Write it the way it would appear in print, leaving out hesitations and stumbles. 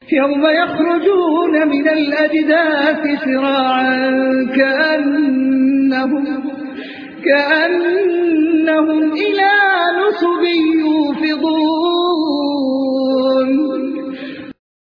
يوم يخرجون من الأجداث سراعا كأنهم إلى نصب يوفضون